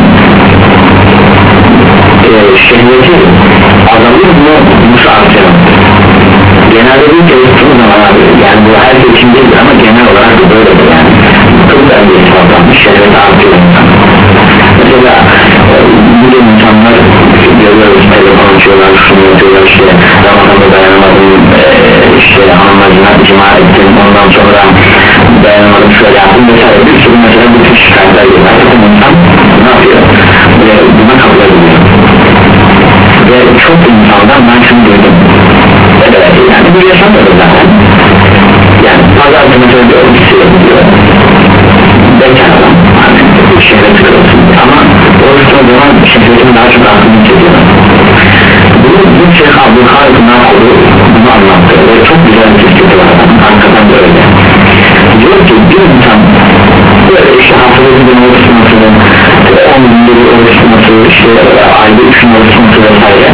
e, şehveti azalıyor mu musu artıyor genelde bir kere tuttuğu zaman abi yani bu herkes için değildir ama genel olarak da böyledir yani kıl dengesi azalmış şehveti artıyor mesela e, bugün insanlar görüyoruz telefon açıyorlar şunu yapıyorlar işte Ramazan'da dayanamadım e, işte hanımlarına cima ettim ondan sonra dayanamadım şöyle yaptım vesaire bir sürü mesela bütün şikayetler geliyor artık insan ne yapıyor ve buna kabul ediliyor ve çok insandan ben şunu duydum evet yani bu yaşanmadı zaten yani pazar günü söylüyor bir şey yapıyor bekar adam hani şehre tıkılsın ama oruçta o zaman şehretin daha çok aklını çekiyor bu, bu Şeyh Abdülkadir Nakulu bunu anlattı ve çok güzel bir tespiti var arkadan da öyle diyor ki bir insan böyle işte haftada bir gün oruç tutması on günde bir oruç tutması işte ayda üç gün oruç tutması vesaire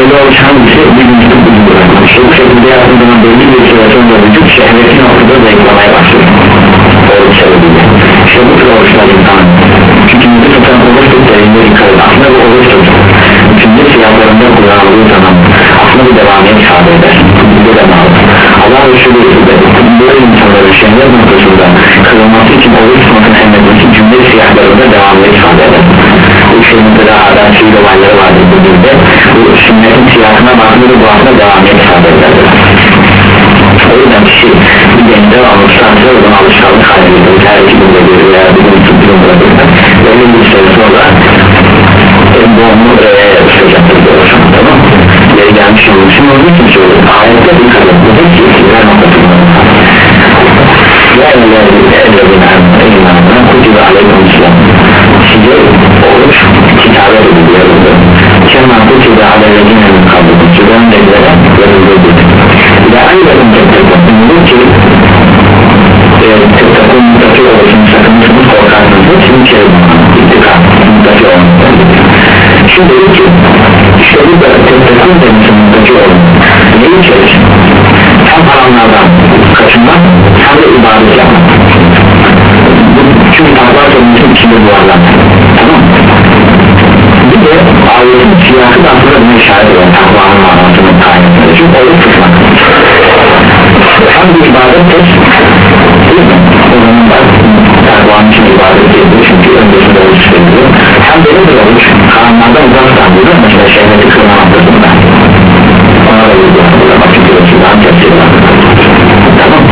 böyle oluşan bir şey bir vücut bırakmak. İşte bu şekilde yaptığım zaman belli bir süre sonra vücut şehveti noktada zayıflamaya başlıyor. Oruç sebebiyle. İşte bu tür oruçlar insanın hükümlü tutan oruç tutlarında yıkarır. Aslında bu oruç tutar. Hükümlü siyahlarında kullanıldığı zaman aslında bir devamiyet ifade eder. Bu da mağdur. Allah Resulü böyle insanların şehvet noktasında kırılması için oruç tutmasını emretmesi cümle siyahlarında devamiyet ifade eder. Bu şeyin kadar adet sivil olayları vardır bu dilde. Bu sünnetin siyahına bakımda bu aslında devamiyet ifade eder. O yüzden kişi bir gençte almışlarsa oradan alışkanlık haline getirir. Her iki günde bir veya bir gün tuttuğunu bırakırsa böyle bir süre sonra bu onu tutacaktır diyorsun, tamam mı? Yeri gelmiş olmuşsun onun için söylüyorum. Ayette bir kadar bu da ki iktidar noktasında ya ellezine imanına kutibe aleykum islam size oruç kitabe ediliyor kemal kutibe aleykum kabul sizden neylere verildi ve ayrıca tekrar ki tektakun mutlaka olsun sakınmışsınız korkarsınız hepsini kere ittikam mutlaka olsun şimdi dedi ki işte bu da tektakun demişsin mutlaka olun ne içerir? Hem haramlardan kaçınmak hem de ibadet yapmak çünkü takva sorumlusun içinde bu varlar tamam mı? Bir de ayetin siyahı da aslında bir işaret olan takvanın manasını tayin etmeli çünkü oruç tutmak hem bir ibadettir değil mi? O zaman da takvanın için ibadet edilir çünkü öncesinde oruç veriliyor hem de bir oruç haramlardan uzak tutabilir mesela şehveti kırma noktasında ona da bir bakın görüntüden tepkiler tamam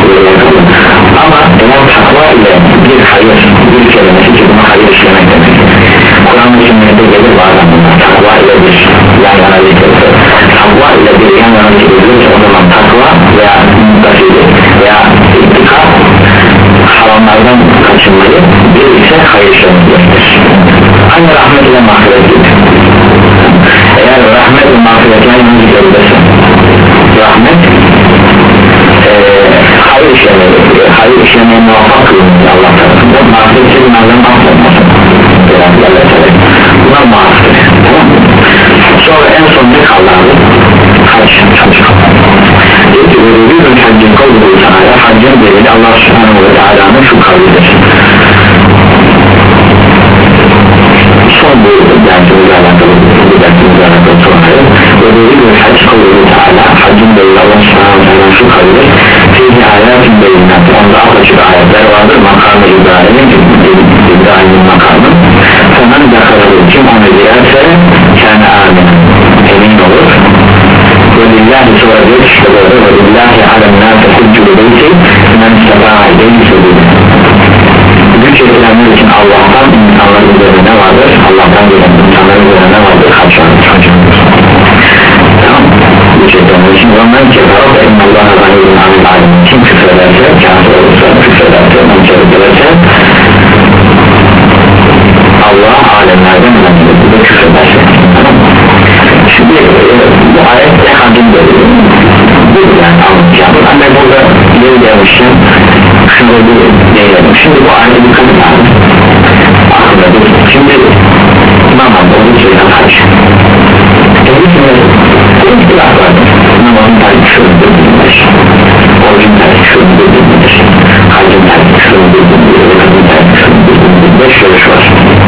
ama eğer takva ile bir hayır bir kelimesi ki buna hayır işlemek demek Kur'an-ı Sünnet'e gelir bazen bunlar takva ile bir yan yana getirir takva ile bir yan yana getirir o zaman takva veya mutasili veya ittikad haramlardan kaçınmayı bir ise hayır işlemek gösterir aynı rahmet ile mağfiret gelir eğer rahmet ve mağfiretine yanı gidebilirse rahmet ee, hayır işlemeye hayır işlemeye muvaffak kılınır Allah tarafından mağfiret selimlerden affetmesin buna muvaffak tamam mı? Sonra en son ne kaldı abi? Hac hac dedi ki bir haccın kavluğu Teala haccın delili Allah subhanahu ve teala'nın şu kavlidir son bu dersimizle alakalı bu dersimizle alakalı sonra ve bir hac kavluğu Teala haccın delili Allah subhanahu ve teala'nın şu kavlidir fihi ayatın belinat onda apaçık ayetler vardır makamı İbrahim'in İbrahim'in makamı hemen yakaladığı kim onu girerse kendi amin emin olur ve lillahi sonra diyor işte böyle ve lillahi alemnâfe hüccü beyti men seba'a ileyhi sebili güç edilenler için Allah'tan insanların üzerine ne vardır? Allah'tan gelen insanların üzerine ne vardır? Hac vardır tamam güç edilenler için ondan kefarat ve innallâhe zahirun amil alim kim küfrederse kâfir olursa küfrederse nankar ederse Allah alemlerden önemlidir bu da küfrederse tamam mı? Şimdi bu ayette haccın böyle bu yani anlatacağım ama burada yeri gelmişim şunu bir değinelim şimdi bu ayette dikkat edin aklına dur şimdi namazda onu söyleyen hac eğitimde bu istilah vardır namazın tarihi şunu bildiğindir orucun tarihi şunu bildiğindir haccın tarihi şunu bildiğindir öğrenin tarihi şunu bildiğindir beş görüş var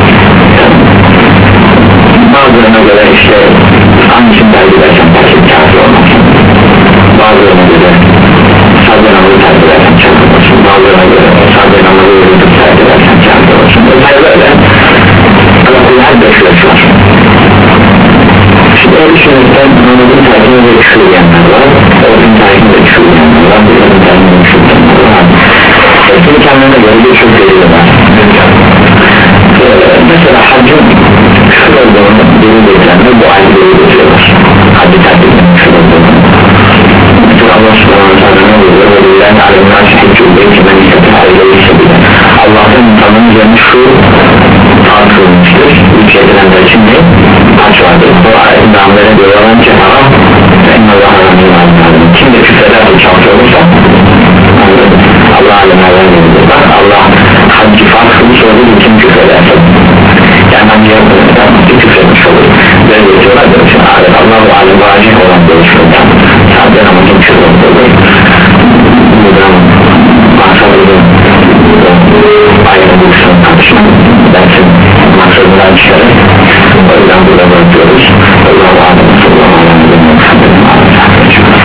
bazılarına göre işte hangisini tercih edersen tercih kâfir olmasın bazılarına göre sadece namazı tercih edersen kâfir olmasın bazılarına göre sadece namazı yürüdüp tercih edersen kâfir olmasın özel böyle her beş görüş var şimdi öyle sünnetten namazın tercihine de küfür diyenler var orucun tercihine de küfür diyenler var namazın tercihine de küfür diyenler var hepsini kendine göre birçok delili var mesela haccın küfür olduğunu delil edilenler bu aynı delil ediyorlar haccı tercihine küfür olduğunu mesela Allah subhanahu wa ta'ala ne oluyor ve lillahi alemler şehitçü beyti men istediği ayrılayı sebebi Allah'ın insanın üzerine şu fark kılmıştır üç edilenler için ne? Hac vardır bu ayetin devamlarına göre olan cehara ve ennallâhe alemler kim de küfrederse çalmış olursa